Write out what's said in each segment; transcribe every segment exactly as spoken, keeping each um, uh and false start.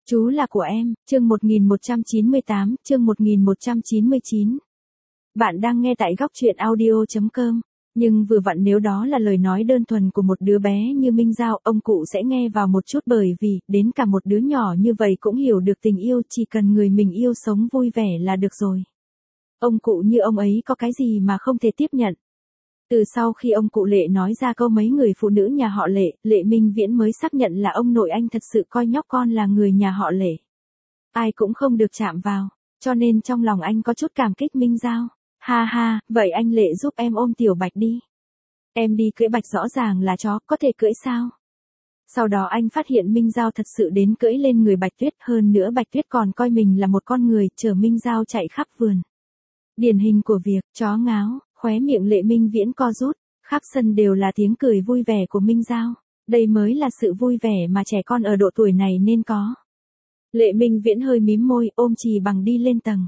Chú là của em, chương một nghìn một trăm chín mươi tám, chương một nghìn một trăm chín mươi chín. Bạn đang nghe tại góc truyện audio chấm com. Nhưng vừa vặn nếu đó là lời nói đơn thuần của một đứa bé như Minh Giao, ông cụ sẽ nghe vào một chút bởi vì, đến cả một đứa nhỏ như vậy cũng hiểu được tình yêu, chỉ cần người mình yêu sống vui vẻ là được rồi. Ông cụ như ông ấy có cái gì mà không thể tiếp nhận. Từ sau khi ông cụ Lệ nói ra câu mấy người phụ nữ nhà họ Lệ, Lệ Minh Viễn mới xác nhận là ông nội anh thật sự coi nhóc con là người nhà họ Lệ. Ai cũng không được chạm vào, cho nên trong lòng anh có chút cảm kích Minh Giao. Ha ha, vậy anh Lệ giúp em ôm Tiểu Bạch đi. Em đi cưỡi Bạch rõ ràng là chó, có thể cưỡi sao? Sau đó anh phát hiện Minh Giao thật sự đến cưỡi lên người Bạch Tuyết, hơn nữa Bạch Tuyết còn coi mình là một con người, chở Minh Giao chạy khắp vườn. Điển hình của việc chó ngáo, khóe miệng Lệ Minh Viễn co rút, khắp sân đều là tiếng cười vui vẻ của Minh Giao. Đây mới là sự vui vẻ mà trẻ con ở độ tuổi này nên có. Lệ Minh Viễn hơi mím môi, ôm Trì Bằng đi lên tầng.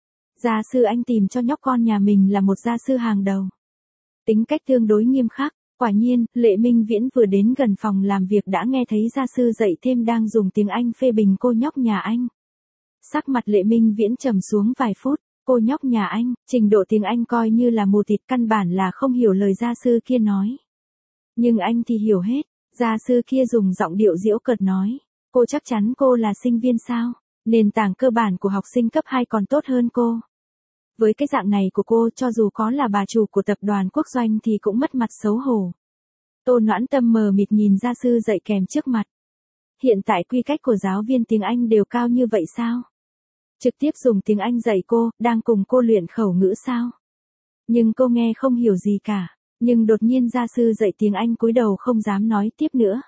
Gia sư anh tìm cho nhóc con nhà mình là một gia sư hàng đầu. Tính cách tương đối nghiêm khắc, quả nhiên, Lệ Minh Viễn vừa đến gần phòng làm việc đã nghe thấy gia sư dạy thêm đang dùng tiếng Anh phê bình cô nhóc nhà anh. Sắc mặt Lệ Minh Viễn trầm xuống vài phút, cô nhóc nhà anh, trình độ tiếng Anh coi như là mù tịt, căn bản là không hiểu lời gia sư kia nói. Nhưng anh thì hiểu hết, gia sư kia dùng giọng điệu giễu cợt nói, cô chắc chắn cô là sinh viên sao, nền tảng cơ bản của học sinh cấp hai còn tốt hơn cô. Với cái dạng này của cô, cho dù có là bà chủ của tập đoàn quốc doanh thì cũng mất mặt xấu hổ. Tô Noãn Tâm mờ mịt nhìn gia sư dạy kèm trước mặt. Hiện tại quy cách của giáo viên tiếng Anh đều cao như vậy sao? Trực tiếp dùng tiếng Anh dạy cô, đang cùng cô luyện khẩu ngữ sao? Nhưng cô nghe không hiểu gì cả, nhưng đột nhiên gia sư dạy tiếng Anh cúi đầu không dám nói tiếp nữa.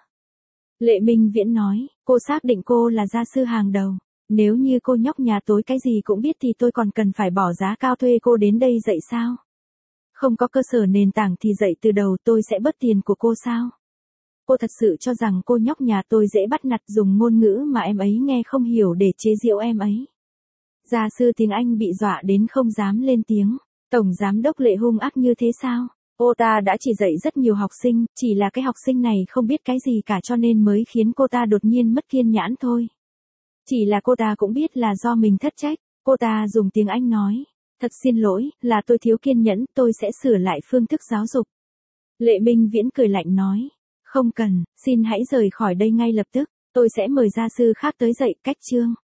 Lệ Minh Viễn nói, cô xác định cô là gia sư hàng đầu. Nếu như cô nhóc nhà tối cái gì cũng biết thì tôi còn cần phải bỏ giá cao thuê cô đến đây dạy sao? Không có cơ sở nền tảng thì dạy từ đầu tôi sẽ bớt tiền của cô sao? Cô thật sự cho rằng cô nhóc nhà tôi dễ bắt nạt dùng ngôn ngữ mà em ấy nghe không hiểu để chế giễu em ấy. Gia sư tiếng Anh bị dọa đến không dám lên tiếng. Tổng giám đốc Lệ hung ác như thế sao? Cô ta đã chỉ dạy rất nhiều học sinh, chỉ là cái học sinh này không biết cái gì cả cho nên mới khiến cô ta đột nhiên mất kiên nhẫn thôi. Chỉ là cô ta cũng biết là do mình thất trách, cô ta dùng tiếng Anh nói, thật xin lỗi, là tôi thiếu kiên nhẫn, tôi sẽ sửa lại phương thức giáo dục. Lệ Minh Viễn cười lạnh nói, không cần, xin hãy rời khỏi đây ngay lập tức, tôi sẽ mời gia sư khác tới dạy cách chương.